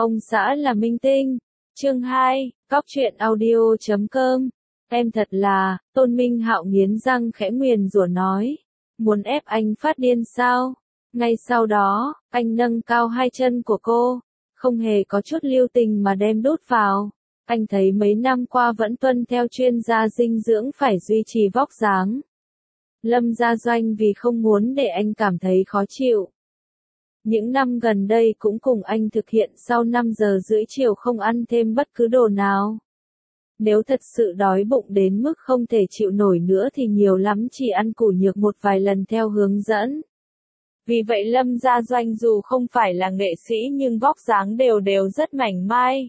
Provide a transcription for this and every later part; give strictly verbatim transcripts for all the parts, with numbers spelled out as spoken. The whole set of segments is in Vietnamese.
Ông xã là minh tinh. Chương hai, Cóc truyện audio chấm com. Em thật là, Tôn Minh Hạo nghiến răng khẽ nguyền rủa nói. Muốn ép anh phát điên sao? Ngay sau đó, anh nâng cao hai chân của cô, không hề có chút lưu tình mà đem đút vào. Anh thấy mấy năm qua vẫn tuân theo chuyên gia dinh dưỡng phải duy trì vóc dáng. Lâm Gia Doanh vì không muốn để anh cảm thấy khó chịu. Những năm gần đây cũng cùng anh thực hiện sau năm giờ rưỡi chiều không ăn thêm bất cứ đồ nào. Nếu thật sự đói bụng đến mức không thể chịu nổi nữa thì nhiều lắm chỉ ăn củ nhược một vài lần theo hướng dẫn. Vì vậy Lâm Gia Doanh dù không phải là nghệ sĩ nhưng vóc dáng đều đều rất mảnh mai.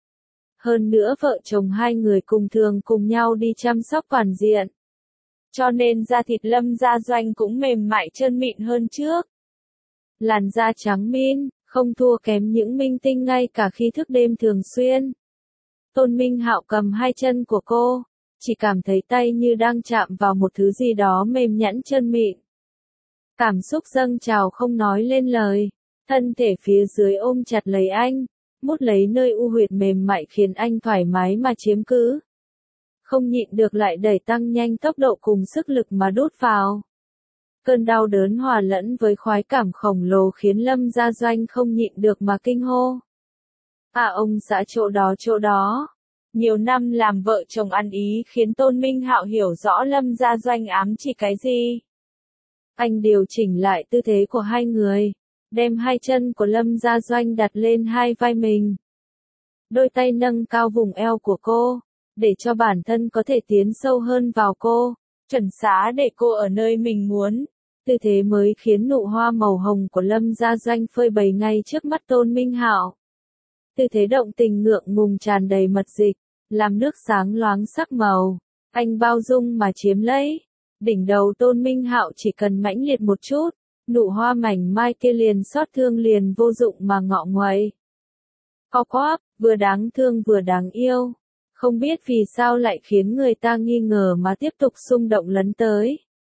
Hơn nữa vợ chồng hai người cùng thường cùng nhau đi chăm sóc toàn diện. Cho nên da thịt Lâm Gia Doanh cũng mềm mại trơn mịn hơn trước. Làn da trắng min, không thua kém những minh tinh ngay cả khi thức đêm thường xuyên. Tôn Minh Hạo cầm hai chân của cô, chỉ cảm thấy tay như đang chạm vào một thứ gì đó mềm nhẵn trơn mịn. Cảm xúc dâng trào không nói lên lời, thân thể phía dưới ôm chặt lấy anh, mút lấy nơi u huyệt mềm mại khiến anh thoải mái mà chiếm cứ. Không nhịn được lại đẩy tăng nhanh tốc độ cùng sức lực mà đút vào. Cơn đau đớn hòa lẫn với khoái cảm khổng lồ khiến Lâm Gia Doanh không nhịn được mà kinh hô. À ông xã chỗ đó chỗ đó. Nhiều năm làm vợ chồng ăn ý khiến Tôn Minh Hạo hiểu rõ Lâm Gia Doanh ám chỉ cái gì. Anh điều chỉnh lại tư thế của hai người, đem hai chân của Lâm Gia Doanh đặt lên hai vai mình. Đôi tay nâng cao vùng eo của cô, để cho bản thân có thể tiến sâu hơn vào cô, chuẩn xá để cô ở nơi mình muốn. Tư thế mới khiến nụ hoa màu hồng của Lâm Gia Doanh phơi bày ngay trước mắt Tôn Minh Hạo. Tư thế động tình ngượng ngùng tràn đầy mật dịch, làm nước sáng loáng sắc màu. Anh bao dung mà chiếm lấy. Đỉnh đầu Tôn Minh Hạo chỉ cần mãnh liệt một chút, nụ hoa mảnh mai kia liền xót thương liền vô dụng mà ngọ nguậy. Co quắp, vừa đáng thương vừa đáng yêu. Không biết vì sao lại khiến người ta nghi ngờ mà tiếp tục xung động lấn tới.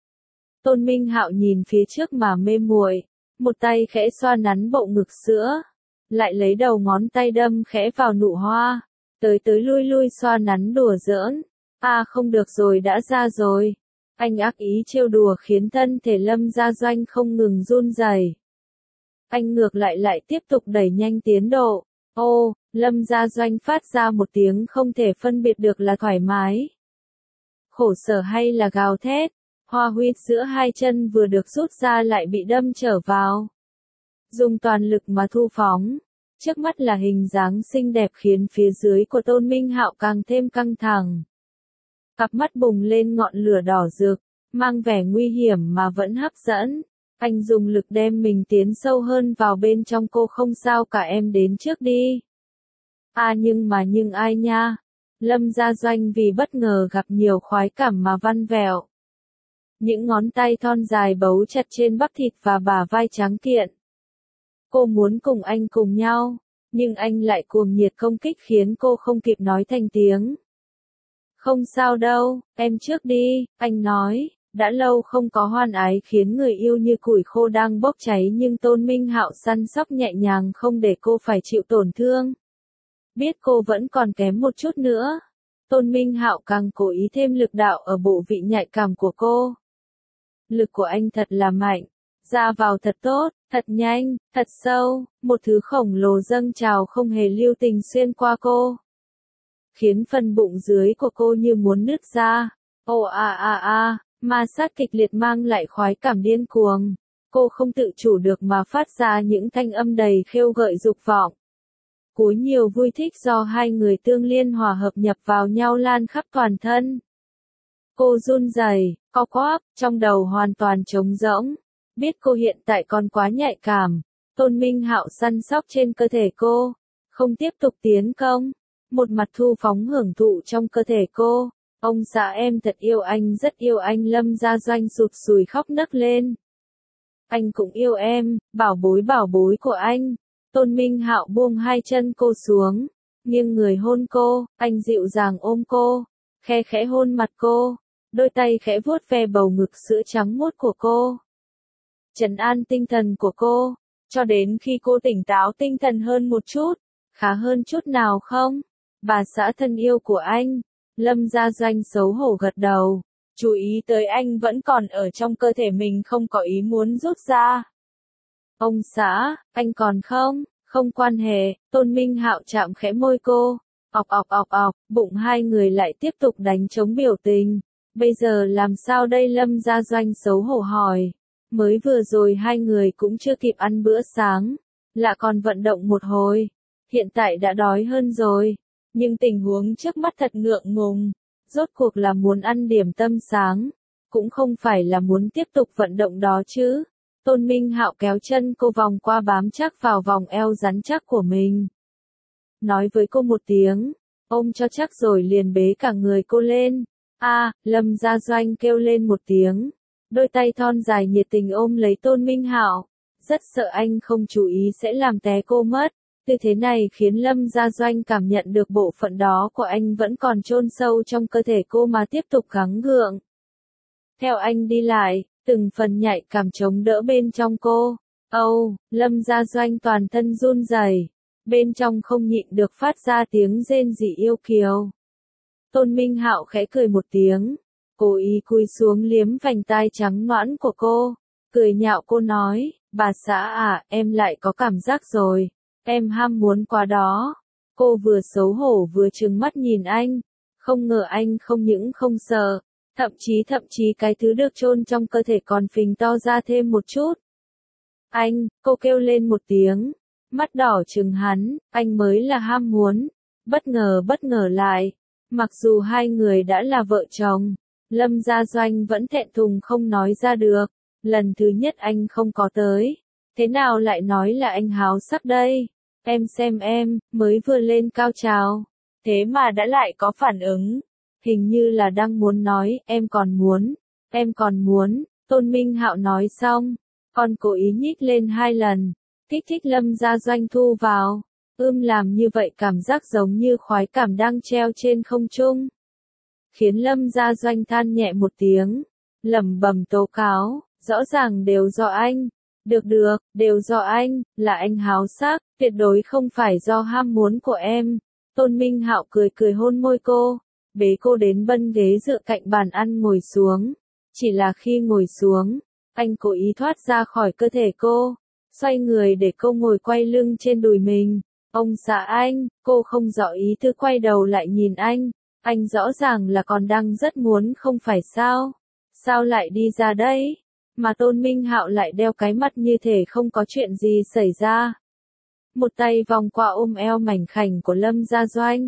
Tôn Minh Hạo nhìn phía trước mà mê muội, một tay khẽ xoa nắn bộ ngực sữa, lại lấy đầu ngón tay đâm khẽ vào nụ hoa, tới tới lui lui xoa nắn đùa giỡn. À không được rồi đã ra rồi. Anh ác ý trêu đùa khiến thân thể Lâm Gia Doanh không ngừng run rẩy. Anh ngược lại lại tiếp tục đẩy nhanh tiến độ. Ô, Lâm Gia Doanh phát ra một tiếng không thể phân biệt được là thoải mái, khổ sở hay là gào thét. Hoa huyết giữa hai chân vừa được rút ra lại bị đâm trở vào. Dùng toàn lực mà thu phóng. Trước mắt là hình dáng xinh đẹp khiến phía dưới của Tôn Minh Hạo càng thêm căng thẳng. Cặp mắt bùng lên ngọn lửa đỏ rực, mang vẻ nguy hiểm mà vẫn hấp dẫn. Anh dùng lực đem mình tiến sâu hơn vào bên trong cô. Không sao cả, em đến trước đi. À nhưng mà nhưng ai nha. Lâm Gia Doanh vì bất ngờ gặp nhiều khoái cảm mà văn vẹo. Những ngón tay thon dài bấu chặt trên bắp thịt và bả vai trắng kiện. Cô muốn cùng anh cùng nhau, nhưng anh lại cuồng nhiệt công kích khiến cô không kịp nói thành tiếng. Không sao đâu, em trước đi, anh nói. Đã lâu không có hoan ái khiến người yêu như củi khô đang bốc cháy, nhưng Tôn Minh Hạo săn sóc nhẹ nhàng không để cô phải chịu tổn thương. Biết cô vẫn còn kém một chút nữa, Tôn Minh Hạo càng cố ý thêm lực đạo ở bộ vị nhạy cảm của cô. Lực của anh thật là mạnh, ra vào thật tốt, thật nhanh, thật sâu, một thứ khổng lồ dâng trào không hề lưu tình xuyên qua cô. Khiến phần bụng dưới của cô như muốn nứt ra. Ô a a a, ma sát kịch liệt mang lại khoái cảm điên cuồng. Cô không tự chủ được mà phát ra những thanh âm đầy khêu gợi dục vọng. Cúi nhiều vui thích do hai người tương liên hòa hợp nhập vào nhau lan khắp toàn thân. Cô run rẩy, co quắp, trong đầu hoàn toàn trống rỗng. Biết cô hiện tại còn quá nhạy cảm, Tôn Minh Hạo săn sóc trên cơ thể cô, không tiếp tục tiến công, một mặt thu phóng hưởng thụ trong cơ thể cô. Ông xã em thật yêu anh, rất yêu anh. Lâm Gia Doanh sụt sùi khóc nấc lên. Anh cũng yêu em, bảo bối bảo bối của anh. Tôn Minh Hạo buông hai chân cô xuống, nghiêng người hôn cô, anh dịu dàng ôm cô, khe khẽ hôn mặt cô, đôi tay khẽ vuốt ve bầu ngực sữa trắng muốt của cô. Trấn an tinh thần của cô, cho đến khi cô tỉnh táo tinh thần hơn một chút, Khá hơn chút nào không? Bà xã thân yêu của anh. Lâm Gia Doanh xấu hổ gật đầu. Chú ý tới anh vẫn còn ở trong cơ thể mình không có ý muốn rút ra. Ông xã, anh còn không? Không quan hệ, Tôn Minh Hạo chạm khẽ môi cô. Ọc ọc ọc ọc, bụng hai người lại tiếp tục đánh trống biểu tình. Bây giờ làm sao đây Lâm Gia Doanh xấu hổ hỏi. Mới vừa rồi hai người cũng chưa kịp ăn bữa sáng. Lạ còn vận động một hồi. Hiện tại đã đói hơn rồi. Nhưng tình huống trước mắt thật ngượng ngùng. Rốt cuộc là muốn ăn điểm tâm sáng. Cũng không phải là muốn tiếp tục vận động đó chứ. Tôn Minh Hạo kéo chân cô vòng qua bám chắc vào vòng eo rắn chắc của mình. Nói với cô một tiếng. Ôm cho chắc rồi liền bế cả người cô lên. A, Lâm Gia Doanh kêu lên một tiếng. Đôi tay thon dài nhiệt tình ôm lấy Tôn Minh Hạo. Rất sợ anh không chú ý sẽ làm té cô mất. Tư thế này khiến Lâm Gia Doanh cảm nhận được bộ phận đó của anh vẫn còn chôn sâu trong cơ thể cô mà tiếp tục gắng gượng. Theo anh đi lại, từng phần nhạy cảm chống đỡ bên trong cô. Âu, oh, Lâm Gia Doanh toàn thân run rẩy, bên trong không nhịn được phát ra tiếng rên rỉ yêu kiều. Tôn Minh Hạo khẽ cười một tiếng, cố ý cúi xuống liếm vành tai trắng nõn của cô, cười nhạo cô nói, bà xã à, em lại có cảm giác rồi, em ham muốn quá đó. Cô vừa xấu hổ vừa trừng mắt nhìn anh, không ngờ anh không những không sợ, thậm chí thậm chí cái thứ được chôn trong cơ thể còn phình to ra thêm một chút. Anh, cô kêu lên một tiếng, mắt đỏ trừng hắn, anh mới là ham muốn, bất ngờ bất ngờ lại. Mặc dù hai người đã là vợ chồng, Lâm Gia Doanh vẫn thẹn thùng không nói ra được, lần thứ nhất anh không có tới, thế nào lại nói là anh háo sắc đây, em xem em, mới vừa lên cao trào, thế mà đã lại có phản ứng, hình như là đang muốn nói, em còn muốn, em còn muốn, Tôn Minh Hạo nói xong, còn cố ý nhích lên hai lần, kích thích Lâm Gia Doanh thu vào. Ưm làm như vậy cảm giác giống như khoái cảm đang treo trên không trung. Khiến Lâm Gia Doanh than nhẹ một tiếng, lẩm bẩm tố cáo, rõ ràng đều do anh. Được được, đều do anh, là anh háo sắc, tuyệt đối không phải do ham muốn của em. Tôn Minh Hạo cười cười hôn môi cô, bế cô đến bân ghế dựa cạnh bàn ăn ngồi xuống. Chỉ là khi ngồi xuống, anh cố ý thoát ra khỏi cơ thể cô, xoay người để cô ngồi quay lưng trên đùi mình. Ông xã anh, cô không rõ ý tư quay đầu lại nhìn anh, anh rõ ràng là còn đang rất muốn không phải sao, sao lại đi ra đây, mà Tôn Minh Hạo lại đeo cái mặt như thể không có chuyện gì xảy ra. Một tay vòng qua ôm eo mảnh khảnh của Lâm Gia Doanh,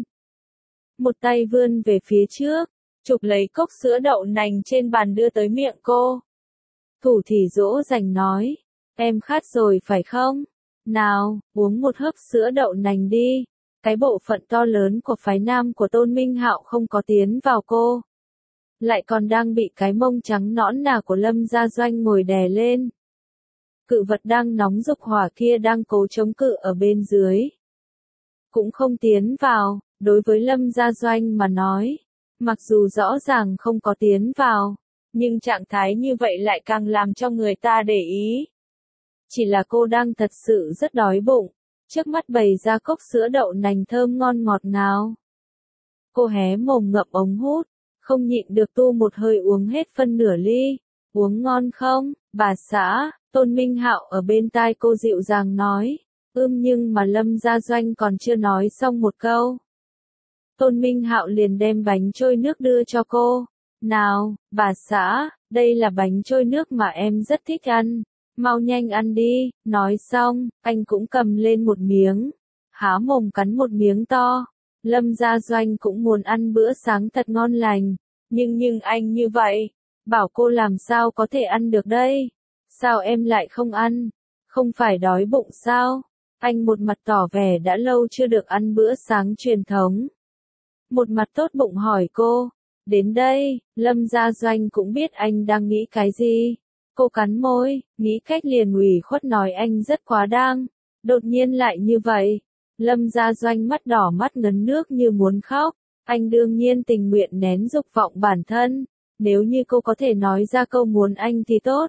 một tay vươn về phía trước, chụp lấy cốc sữa đậu nành trên bàn đưa tới miệng cô. Thủ thì dỗ dành nói, em khát rồi phải không? Nào, uống một hớp sữa đậu nành đi. Cái bộ phận to lớn của phái nam của Tôn Minh Hạo không có tiến vào cô. Lại còn đang bị cái mông trắng nõn nà của Lâm Gia Doanh ngồi đè lên. Cự vật đang nóng dục hỏa kia đang cố chống cự ở bên dưới. Cũng không tiến vào, đối với Lâm Gia Doanh mà nói. Mặc dù rõ ràng không có tiến vào, nhưng trạng thái như vậy lại càng làm cho người ta để ý. Chỉ là cô đang thật sự rất đói bụng, trước mắt bày ra cốc sữa đậu nành thơm ngon ngọt ngào. Cô hé mồm ngậm ống hút, không nhịn được tu một hơi uống hết phân nửa ly. Uống ngon không, bà xã? Tôn Minh Hạo ở bên tai cô dịu dàng nói. Ưm nhưng mà Lâm Gia Doanh còn chưa nói xong một câu. Tôn Minh Hạo liền đem bánh trôi nước đưa cho cô. Nào, bà xã, đây là bánh trôi nước mà em rất thích ăn. Mau nhanh ăn đi, nói xong, anh cũng cầm lên một miếng, há mồm cắn một miếng to. Lâm Gia Doanh cũng muốn ăn bữa sáng thật ngon lành, nhưng nhưng anh như vậy, bảo cô làm sao có thể ăn được đây? Sao em lại không ăn? Không phải đói bụng sao? Anh một mặt tỏ vẻ đã lâu chưa được ăn bữa sáng truyền thống. Một mặt tốt bụng hỏi cô, đến đây, Lâm Gia Doanh cũng biết anh đang nghĩ cái gì. Cô cắn môi, nghĩ cách liền ủy khuất nói anh rất quá đáng, đột nhiên lại như vậy. Lâm Gia Doanh mắt đỏ mắt ngấn nước như muốn khóc, anh đương nhiên tình nguyện nén dục vọng bản thân, nếu như cô có thể nói ra câu muốn anh thì tốt.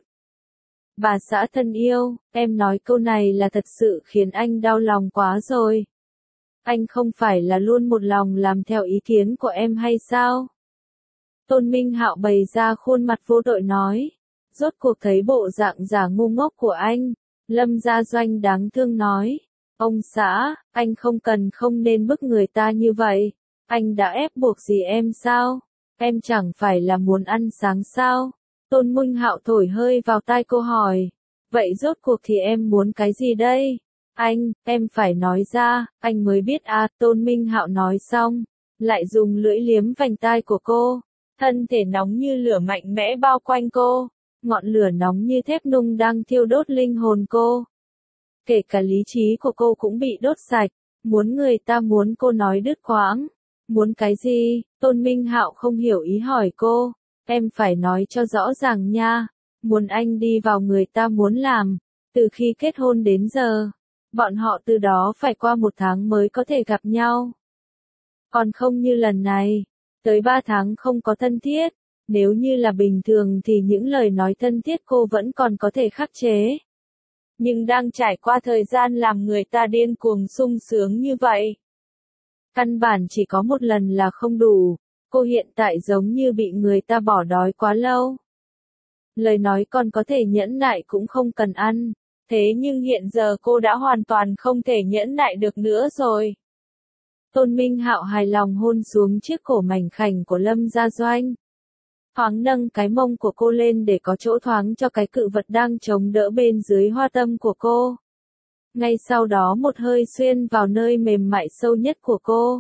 Bà xã thân yêu, em nói câu này là thật sự khiến anh đau lòng quá rồi. Anh không phải là luôn một lòng làm theo ý kiến của em hay sao? Tôn Minh Hạo bày ra khuôn mặt vô tội nói. Rốt cuộc thấy bộ dạng giả ngu ngốc của anh, Lâm Gia Doanh đáng thương nói. Ông xã, anh không cần không nên bức người ta như vậy. Anh đã ép buộc gì em sao? Em chẳng phải là muốn ăn sáng sao? Tôn Minh Hạo thổi hơi vào tai cô hỏi. Vậy rốt cuộc thì em muốn cái gì đây? Anh, em phải nói ra, anh mới biết à, Tôn Minh Hạo nói xong, lại dùng lưỡi liếm vành tai của cô. Thân thể nóng như lửa mạnh mẽ bao quanh cô, ngọn lửa nóng như thép nung đang thiêu đốt linh hồn cô. Kể cả lý trí của cô cũng bị đốt sạch, muốn người ta muốn cô nói đứt quãng. Muốn cái gì? Tôn Minh Hạo không hiểu ý hỏi cô. Em phải nói cho rõ ràng nha. Muốn anh đi vào người ta muốn làm. Từ khi kết hôn đến giờ, bọn họ từ đó phải qua một tháng mới có thể gặp nhau. Còn không như lần này, tới ba tháng không có thân thiết. Nếu như là bình thường thì những lời nói thân thiết cô vẫn còn có thể khắc chế. Nhưng đang trải qua thời gian làm người ta điên cuồng sung sướng như vậy. Căn bản chỉ có một lần là không đủ, cô hiện tại giống như bị người ta bỏ đói quá lâu. Lời nói còn có thể nhẫn nại cũng không cần ăn, thế nhưng hiện giờ cô đã hoàn toàn không thể nhẫn nại được nữa rồi. Tôn Minh Hạo hài lòng hôn xuống chiếc cổ mảnh khảnh của Lâm Gia Doanh. Thoáng nâng cái mông của cô lên để có chỗ thoáng cho cái cự vật đang chống đỡ bên dưới hoa tâm của cô. Ngay sau đó một hơi xuyên vào nơi mềm mại sâu nhất của cô.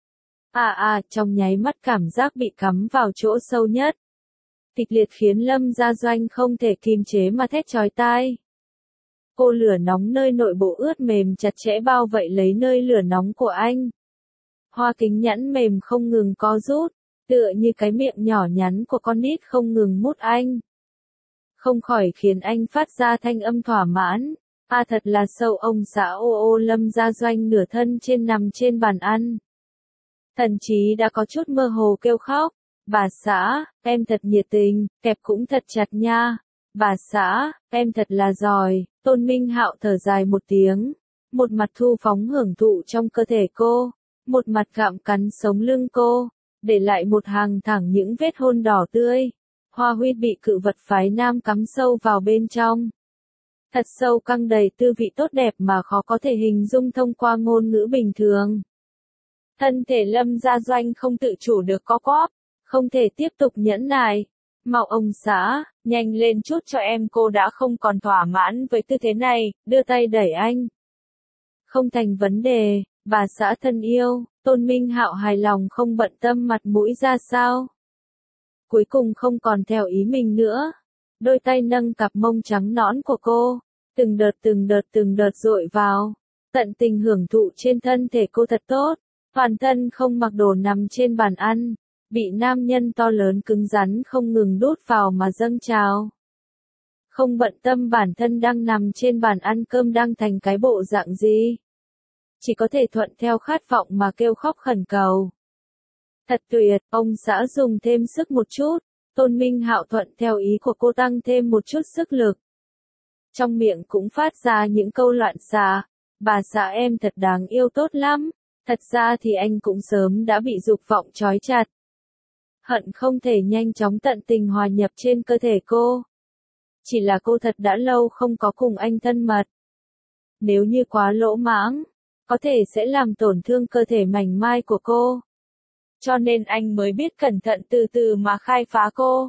À à, trong nháy mắt cảm giác bị cắm vào chỗ sâu nhất. Kịch liệt khiến Lâm Gia Doanh không thể kiềm chế mà thét chói tai. Cô lửa nóng nơi nội bộ ướt mềm chặt chẽ bao vây lấy nơi lửa nóng của anh. Hoa kính nhẫn mềm không ngừng co rút, tựa như cái miệng nhỏ nhắn của con nít không ngừng mút anh. Không khỏi khiến anh phát ra thanh âm thỏa mãn. À thật là sâu ông xã ô ô. Lâm Gia Doanh nửa thân trên nằm trên bàn ăn. Thậm chí đã có chút mơ hồ kêu khóc. Bà xã, em thật nhiệt tình, kẹp cũng thật chặt nha. Bà xã, em thật là giỏi. Tôn Minh Hạo thở dài một tiếng. Một mặt thu phóng hưởng thụ trong cơ thể cô. Một mặt gặm cắn sống lưng cô. Để lại một hàng thẳng những vết hôn đỏ tươi. Hoa huyết bị cự vật phái nam cắm sâu vào bên trong. Thật sâu căng đầy tư vị tốt đẹp mà khó có thể hình dung thông qua ngôn ngữ bình thường. Thân thể Lâm Gia Doanh không tự chủ được co quắp, không thể tiếp tục nhẫn nại. Mau ông xã, nhanh lên chút cho em, cô đã không còn thỏa mãn với tư thế này, đưa tay đẩy anh. Không thành vấn đề, bà xã thân yêu. Tôn Minh Hạo hài lòng không bận tâm mặt mũi ra sao. Cuối cùng không còn theo ý mình nữa. Đôi tay nâng cặp mông trắng nõn của cô, từng đợt từng đợt từng đợt dội vào, tận tình hưởng thụ trên thân thể cô thật tốt. Toàn thân không mặc đồ nằm trên bàn ăn, bị nam nhân to lớn cứng rắn không ngừng đút vào mà dâng trào. Không bận tâm bản thân đang nằm trên bàn ăn cơm đang thành cái bộ dạng gì. Chỉ có thể thuận theo khát vọng mà kêu khóc khẩn cầu. Thật tuyệt, ông xã dùng thêm sức một chút. Tôn Minh Hạo thuận theo ý của cô tăng thêm một chút sức lực. Trong miệng cũng phát ra những câu loạn xạ. Bà xã em thật đáng yêu tốt lắm. Thật ra thì anh cũng sớm đã bị dục vọng trói chặt. Hận không thể nhanh chóng tận tình hòa nhập trên cơ thể cô. Chỉ là cô thật đã lâu không có cùng anh thân mật. Nếu như quá lỗ mãng, có thể sẽ làm tổn thương cơ thể mảnh mai của cô. Cho nên anh mới biết cẩn thận từ từ mà khai phá cô.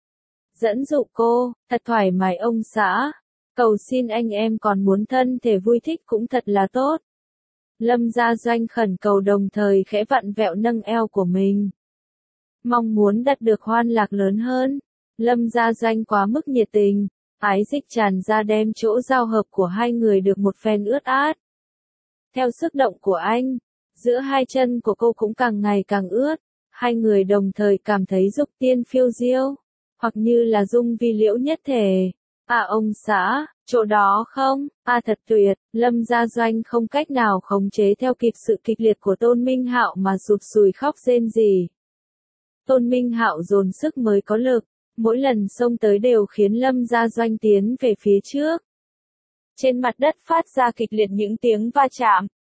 Dẫn dụ cô, thật thoải mái ông xã. Cầu xin anh em còn muốn thân thể vui thích cũng thật là tốt. Lâm Gia Doanh khẩn cầu đồng thời khẽ vặn vẹo nâng eo của mình. Mong muốn đạt được hoan lạc lớn hơn. Lâm Gia Doanh quá mức nhiệt tình, ái dịch tràn ra đem chỗ giao hợp của hai người được một phen ướt át. Theo sức động của anh, giữa hai chân của cô cũng càng ngày càng ướt, hai người đồng thời cảm thấy dục tiên phiêu diêu, hoặc như là dung vi liễu nhất thể. À ông xã, chỗ đó không? À thật tuyệt. Lâm Gia Doanh không cách nào khống chế theo kịp sự kịch liệt của Tôn Minh Hạo mà sụt sùi khóc rên rỉ. Tôn Minh Hạo dồn sức mới có lực, mỗi lần xông tới đều khiến Lâm Gia Doanh tiến về phía trước. Trên mặt đất phát ra kịch liệt những tiếng va chạm,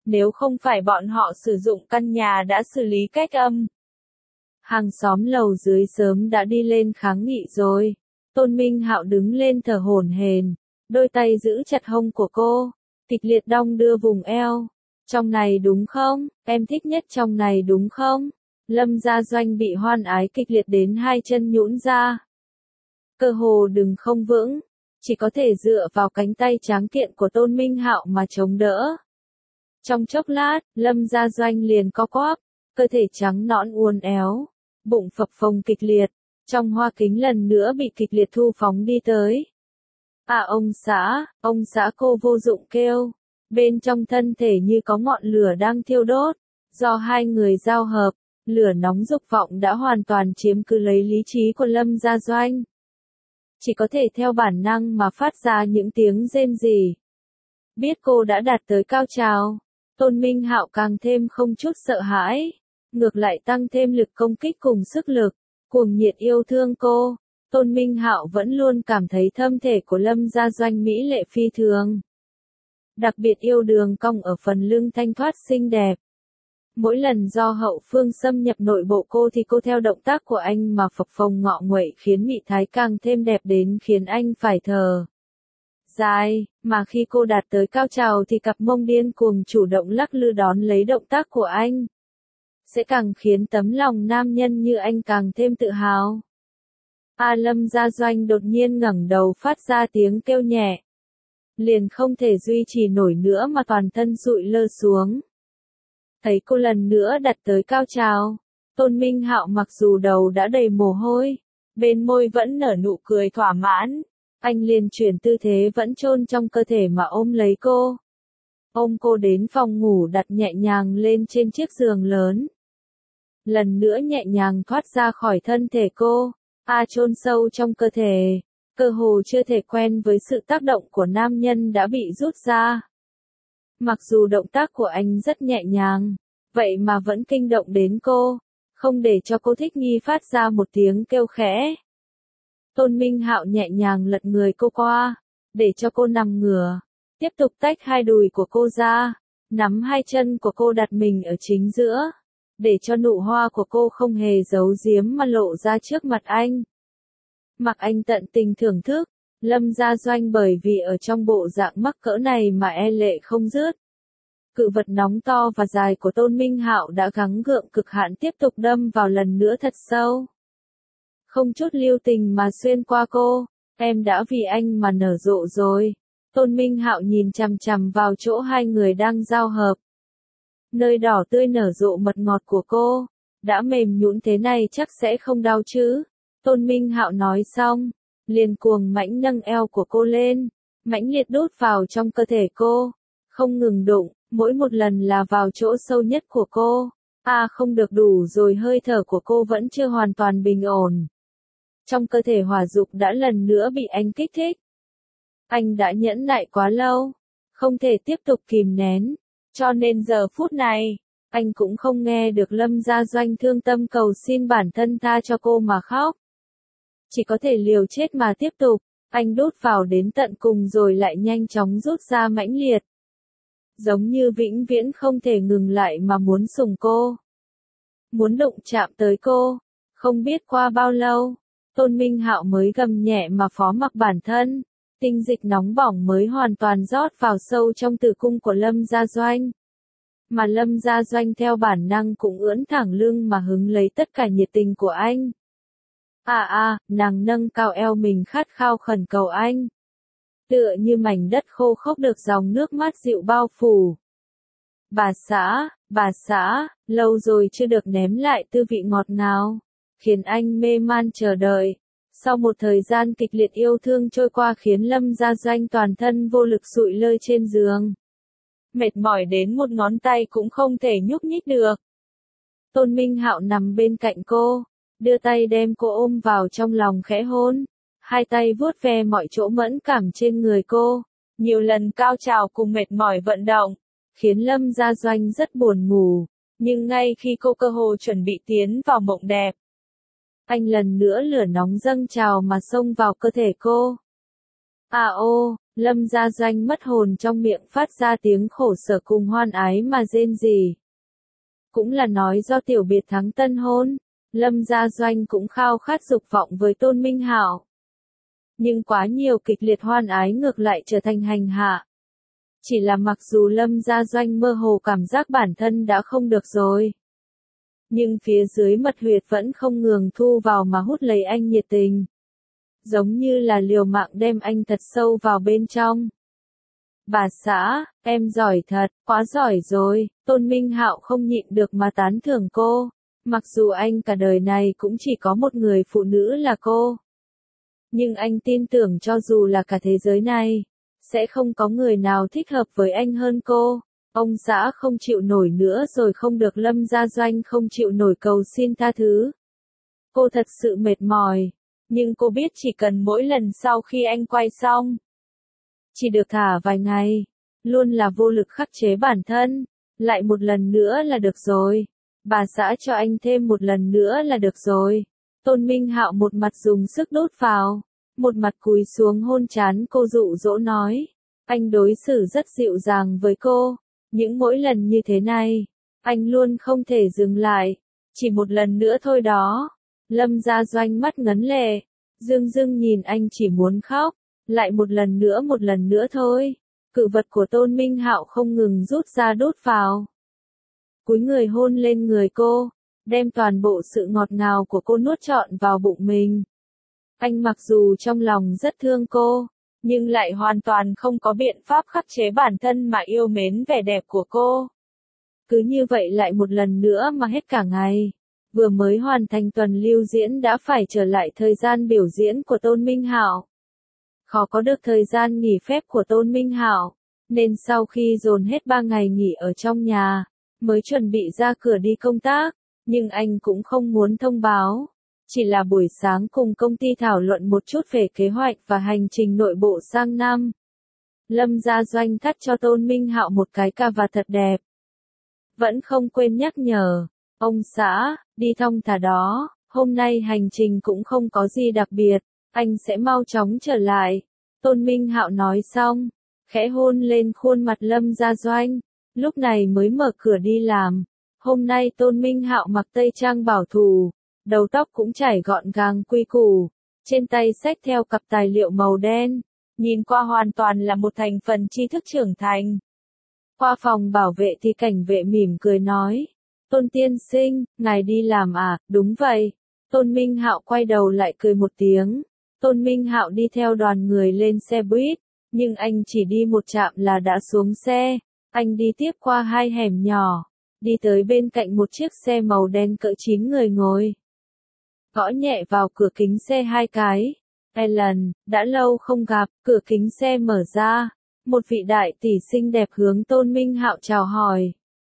nếu không phải bọn họ sử dụng căn nhà đã xử lý cách âm. Hàng xóm lầu dưới sớm đã đi lên kháng nghị rồi. Tôn Minh Hạo đứng lên thở hổn hển, đôi tay giữ chặt hông của cô, kịch liệt đong đưa vùng eo. Trong này đúng không? Em thích nhất trong này đúng không? Lâm Gia Doanh bị hoan ái kịch liệt đến hai chân nhũn ra. Cơ hồ đừng không vững, chỉ có thể dựa vào cánh tay tráng kiện của Tôn Minh Hạo mà chống đỡ. Trong chốc lát, Lâm Gia Doanh liền co quắp, cơ thể trắng nõn uốn éo, bụng phập phồng kịch liệt, trong hoa kính lần nữa bị kịch liệt thu phóng đi tới. À ông xã, ông xã cô vô dụng kêu, bên trong thân thể như có ngọn lửa đang thiêu đốt, do hai người giao hợp, lửa nóng dục vọng đã hoàn toàn chiếm cứ lấy lý trí của Lâm Gia Doanh. Chỉ có thể theo bản năng mà phát ra những tiếng rên rỉ. Biết cô đã đạt tới cao trào, Tôn Minh Hạo càng thêm không chút sợ hãi, ngược lại tăng thêm lực công kích cùng sức lực, cuồng nhiệt yêu thương cô. Tôn Minh Hạo vẫn luôn cảm thấy thân thể của Lâm Gia Doanh mỹ lệ phi thường. Đặc biệt yêu đường cong ở phần lưng thanh thoát xinh đẹp. Mỗi lần do hậu phương xâm nhập nội bộ cô thì cô theo động tác của anh mà phập phồng ngọ nguậy khiến mị thái càng thêm đẹp đến khiến anh phải thở dài, mà khi cô đạt tới cao trào thì cặp mông điên cuồng chủ động lắc lư đón lấy động tác của anh. Sẽ càng khiến tấm lòng nam nhân như anh càng thêm tự hào. A Lâm Gia Doanh đột nhiên ngẩng đầu phát ra tiếng kêu nhẹ. Liền không thể duy trì nổi nữa mà toàn thân sụi lơ xuống. Thấy cô lần nữa đặt tới cao trào, Tôn Minh Hạo mặc dù đầu đã đầy mồ hôi, bên môi vẫn nở nụ cười thỏa mãn, anh liền chuyển tư thế vẫn chôn trong cơ thể mà ôm lấy cô. Ôm cô đến phòng ngủ đặt nhẹ nhàng lên trên chiếc giường lớn. Lần nữa nhẹ nhàng thoát ra khỏi thân thể cô, A chôn sâu trong cơ thể, cơ hồ chưa thể quen với sự tác động của nam nhân đã bị rút ra. Mặc dù động tác của anh rất nhẹ nhàng, vậy mà vẫn kinh động đến cô, không để cho cô thích nghi phát ra một tiếng kêu khẽ. Tôn Minh Hạo nhẹ nhàng lật người cô qua, để cho cô nằm ngửa, tiếp tục tách hai đùi của cô ra, nắm hai chân của cô đặt mình ở chính giữa, để cho nụ hoa của cô không hề giấu giếm mà lộ ra trước mặt anh. Mặc anh tận tình thưởng thức, Lâm Gia Doanh bởi vì ở trong bộ dạng mắc cỡ này mà e lệ không dứt. Cự vật nóng to và dài của Tôn Minh Hạo đã gắng gượng cực hạn tiếp tục đâm vào lần nữa thật sâu. Không chút lưu tình mà xuyên qua cô, em đã vì anh mà nở rộ rồi. Tôn Minh Hạo nhìn chằm chằm vào chỗ hai người đang giao hợp. Nơi đỏ tươi nở rộ mật ngọt của cô, đã mềm nhũn thế này chắc sẽ không đau chứ. Tôn Minh Hạo nói xong, liền cuồng mãnh nâng eo của cô lên, mãnh liệt đút vào trong cơ thể cô, không ngừng đụng, mỗi một lần là vào chỗ sâu nhất của cô. À không được đủ rồi, hơi thở của cô vẫn chưa hoàn toàn bình ổn. Trong cơ thể hỏa dục đã lần nữa bị anh kích thích. Anh đã nhẫn nại quá lâu, không thể tiếp tục kìm nén, cho nên giờ phút này, anh cũng không nghe được Lâm Gia Doanh thương tâm cầu xin bản thân tha cho cô mà khóc. Chỉ có thể liều chết mà tiếp tục, anh đút vào đến tận cùng rồi lại nhanh chóng rút ra mãnh liệt. Giống như vĩnh viễn không thể ngừng lại mà muốn sủng cô. Muốn đụng chạm tới cô. Không biết qua bao lâu, Tôn Minh Hạo mới gầm nhẹ mà phó mặc bản thân. Tinh dịch nóng bỏng mới hoàn toàn rót vào sâu trong tử cung của Lâm Gia Doanh. Mà Lâm Gia Doanh theo bản năng cũng ưỡn thẳng lưng mà hứng lấy tất cả nhiệt tình của anh. À à, nàng nâng cao eo mình khát khao khẩn cầu anh. Tựa như mảnh đất khô khốc được dòng nước mát dịu bao phủ. Bà xã, bà xã, lâu rồi chưa được ném lại tư vị ngọt ngào, khiến anh mê man chờ đợi. Sau một thời gian kịch liệt yêu thương trôi qua khiến Lâm Gia Doanh toàn thân vô lực sụi lơ trên giường. Mệt mỏi đến một ngón tay cũng không thể nhúc nhích được. Tôn Minh Hạo nằm bên cạnh cô, đưa tay đem cô ôm vào trong lòng khẽ hôn, hai tay vuốt ve mọi chỗ mẫn cảm trên người cô, nhiều lần cao trào cùng mệt mỏi vận động, khiến Lâm Gia Doanh rất buồn ngủ, nhưng ngay khi cô cơ hồ chuẩn bị tiến vào mộng đẹp, anh lần nữa lửa nóng dâng trào mà xông vào cơ thể cô. À ô, Lâm Gia Doanh mất hồn trong miệng phát ra tiếng khổ sở cùng hoan ái mà rên rỉ. Cũng là nói do tiểu biệt thắng tân hôn, Lâm Gia Doanh cũng khao khát dục vọng với Tôn Minh Hạo. Nhưng quá nhiều kịch liệt hoan ái ngược lại trở thành hành hạ. Chỉ là mặc dù Lâm Gia Doanh mơ hồ cảm giác bản thân đã không được rồi. Nhưng phía dưới mật huyệt vẫn không ngừng thu vào mà hút lấy anh nhiệt tình. Giống như là liều mạng đem anh thật sâu vào bên trong. Bà xã, em giỏi thật, quá giỏi rồi, Tôn Minh Hạo không nhịn được mà tán thưởng cô. Mặc dù anh cả đời này cũng chỉ có một người phụ nữ là cô. Nhưng anh tin tưởng cho dù là cả thế giới này, sẽ không có người nào thích hợp với anh hơn cô. Ông xã không chịu nổi nữa rồi không được Lâm Gia Doanh không chịu nổi cầu xin tha thứ. Cô thật sự mệt mỏi, nhưng cô biết chỉ cần mỗi lần sau khi anh quay xong, chỉ được thả vài ngày, luôn là vô lực khắc chế bản thân, lại một lần nữa là được rồi. Bà xã cho anh thêm một lần nữa là được rồi. Tôn Minh Hạo một mặt dùng sức đốt vào, một mặt cúi xuống hôn trán cô dụ dỗ nói. Anh đối xử rất dịu dàng với cô, những mỗi lần như thế này, anh luôn không thể dừng lại, chỉ một lần nữa thôi đó. Lâm Gia Doanh mắt ngấn lệ, dưng dưng nhìn anh chỉ muốn khóc, lại một lần nữa một lần nữa thôi. Cự vật của Tôn Minh Hạo không ngừng rút ra đốt vào. Cúi người hôn lên người cô, đem toàn bộ sự ngọt ngào của cô nuốt trọn vào bụng mình. Anh mặc dù trong lòng rất thương cô, nhưng lại hoàn toàn không có biện pháp khắc chế bản thân mà yêu mến vẻ đẹp của cô. Cứ như vậy lại một lần nữa mà hết cả ngày. Vừa mới hoàn thành tuần lưu diễn đã phải trở lại thời gian biểu diễn của Tôn Minh Hạo. Khó có được thời gian nghỉ phép của Tôn Minh Hạo, nên sau khi dồn hết ba ngày nghỉ ở trong nhà, mới chuẩn bị ra cửa đi công tác, nhưng anh cũng không muốn thông báo. Chỉ là buổi sáng cùng công ty thảo luận một chút về kế hoạch và hành trình nội bộ sang năm. Lâm Gia Doanh thắt cho Tôn Minh Hạo một cái cà vạt thật đẹp. Vẫn không quên nhắc nhở, ông xã, đi thong thả đó, hôm nay hành trình cũng không có gì đặc biệt, anh sẽ mau chóng trở lại. Tôn Minh Hạo nói xong, khẽ hôn lên khuôn mặt Lâm Gia Doanh, lúc này mới mở cửa đi làm. Hôm nay Tôn Minh Hạo mặc tây trang bảo thủ, đầu tóc cũng chải gọn gàng quy củ, trên tay xách theo cặp tài liệu màu đen, nhìn qua hoàn toàn là một thành phần tri thức trưởng thành. Qua phòng bảo vệ thì cảnh vệ mỉm cười nói, Tôn tiên sinh, ngài đi làm à? Đúng vậy. Tôn Minh Hạo quay đầu lại cười một tiếng. Tôn Minh Hạo đi theo đoàn người lên xe buýt, nhưng anh chỉ đi một trạm là đã xuống xe. Anh đi tiếp qua hai hẻm nhỏ, đi tới bên cạnh một chiếc xe màu đen cỡ chín người ngồi. Gõ nhẹ vào cửa kính xe hai cái. Ellen, đã lâu không gặp, cửa kính xe mở ra. Một vị đại tỷ xinh đẹp hướng Tôn Minh Hạo chào hỏi.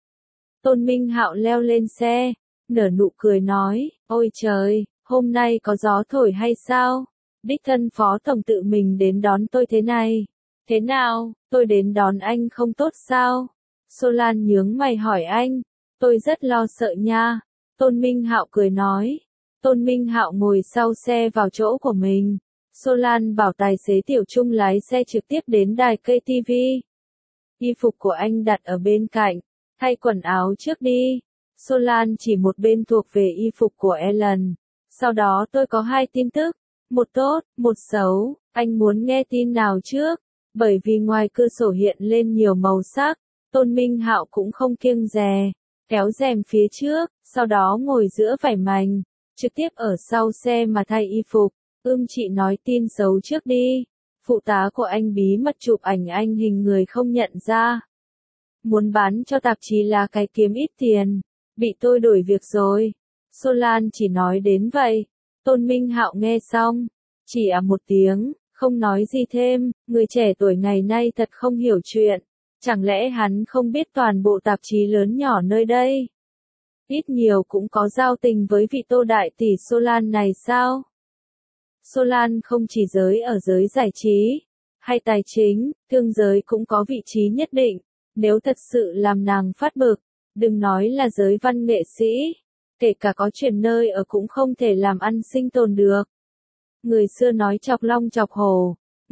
Tôn Minh Hạo leo lên xe, nở nụ cười nói, ôi trời, hôm nay có gió thổi hay sao? Đích thân phó tổng tự mình đến đón tôi thế này. Thế nào, tôi đến đón anh không tốt sao? Solan nhướng mày hỏi anh, tôi rất lo sợ nha. Tôn Minh Hạo cười nói. Tôn Minh Hạo ngồi sau xe vào chỗ của mình. Solan bảo tài xế Tiểu Trung lái xe trực tiếp đến đài ca tê vê. Y phục của anh đặt ở bên cạnh, thay quần áo trước đi. Solan chỉ một bên thuộc về y phục của Ellen. Sau đó tôi có hai tin tức, một tốt, một xấu, anh muốn nghe tin nào trước? Bởi vì ngoài cửa sổ hiện lên nhiều màu sắc, Tôn Minh Hạo cũng không kiêng dè, kéo rèm phía trước, sau đó ngồi giữa vải mành, trực tiếp ở sau xe mà thay y phục. Ưm chị nói tin xấu trước đi. Phụ tá của anh bí mật chụp ảnh anh hình người không nhận ra. Muốn bán cho tạp chí là cái kiếm ít tiền. Bị tôi đổi việc rồi. Solan chỉ nói đến vậy. Tôn Minh Hạo nghe xong, chỉ à một tiếng, không nói gì thêm. Người trẻ tuổi ngày nay thật không hiểu chuyện. Chẳng lẽ hắn không biết toàn bộ tạp chí lớn nhỏ nơi đây? Ít nhiều cũng có giao tình với vị Tô đại tỷ Solan này sao? Solan không chỉ giới ở giới giải trí, hay tài chính, thương giới cũng có vị trí nhất định. Nếu thật sự làm nàng phát bực, đừng nói là giới văn nghệ sĩ, kể cả có chuyển nơi ở cũng không thể làm ăn sinh tồn được. Người xưa nói chọc long chọc hổ,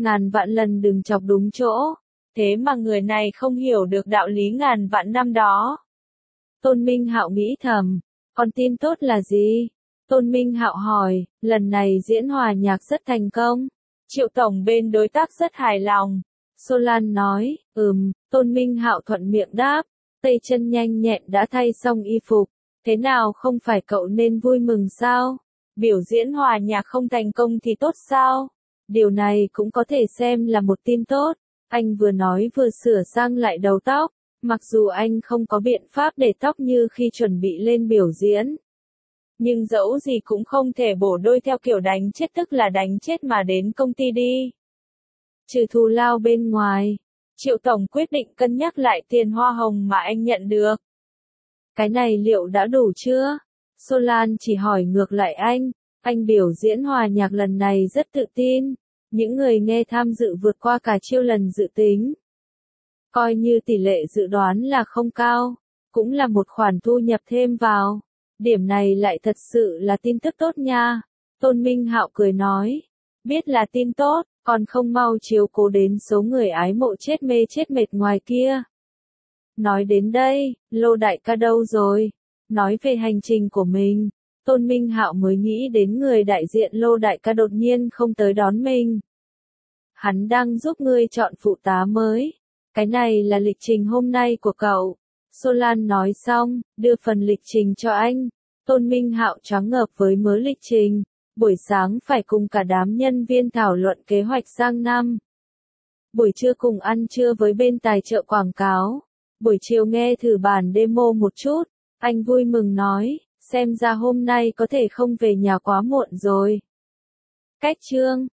ngàn vạn lần đừng chọc đúng chỗ. Thế mà người này không hiểu được đạo lý ngàn vạn năm đó. Tôn Minh Hạo nghĩ thầm, còn tin tốt là gì? Tôn Minh Hạo hỏi, lần này diễn hòa nhạc rất thành công. Triệu tổng bên đối tác rất hài lòng. Solan nói, ừm, Tôn Minh Hạo thuận miệng đáp, tay chân nhanh nhẹn đã thay xong y phục. Thế nào không phải cậu nên vui mừng sao? Biểu diễn hòa nhạc không thành công thì tốt sao? Điều này cũng có thể xem là một tin tốt. Anh vừa nói vừa sửa sang lại đầu tóc, mặc dù anh không có biện pháp để tóc như khi chuẩn bị lên biểu diễn. Nhưng dẫu gì cũng không thể bổ đôi theo kiểu đánh chết tức là đánh chết mà đến công ty đi. Trừ thù lao bên ngoài, Triệu tổng quyết định cân nhắc lại tiền hoa hồng mà anh nhận được. Cái này liệu đã đủ chưa? Solan chỉ hỏi ngược lại anh, anh biểu diễn hòa nhạc lần này rất tự tin, những người nghe tham dự vượt qua cả triệu lần dự tính. Coi như tỷ lệ dự đoán là không cao, cũng là một khoản thu nhập thêm vào. Điểm này lại thật sự là tin tức tốt nha. Tôn Minh Hạo cười nói, biết là tin tốt, còn không mau chiếu cố đến số người ái mộ chết mê chết mệt ngoài kia. Nói đến đây, Lô đại ca đâu rồi? Nói về hành trình của mình, Tôn Minh Hạo mới nghĩ đến người đại diện Lô đại ca đột nhiên không tới đón mình. Hắn đang giúp ngươi chọn phụ tá mới. Cái này là lịch trình hôm nay của cậu. Solan nói xong, đưa phần lịch trình cho anh. Tôn Minh Hạo choáng ngợp với mớ lịch trình. Buổi sáng phải cùng cả đám nhân viên thảo luận kế hoạch sang năm. Buổi trưa cùng ăn trưa với bên tài trợ quảng cáo. Buổi chiều nghe thử bản demo một chút. Anh vui mừng nói, xem ra hôm nay có thể không về nhà quá muộn rồi. Cách chương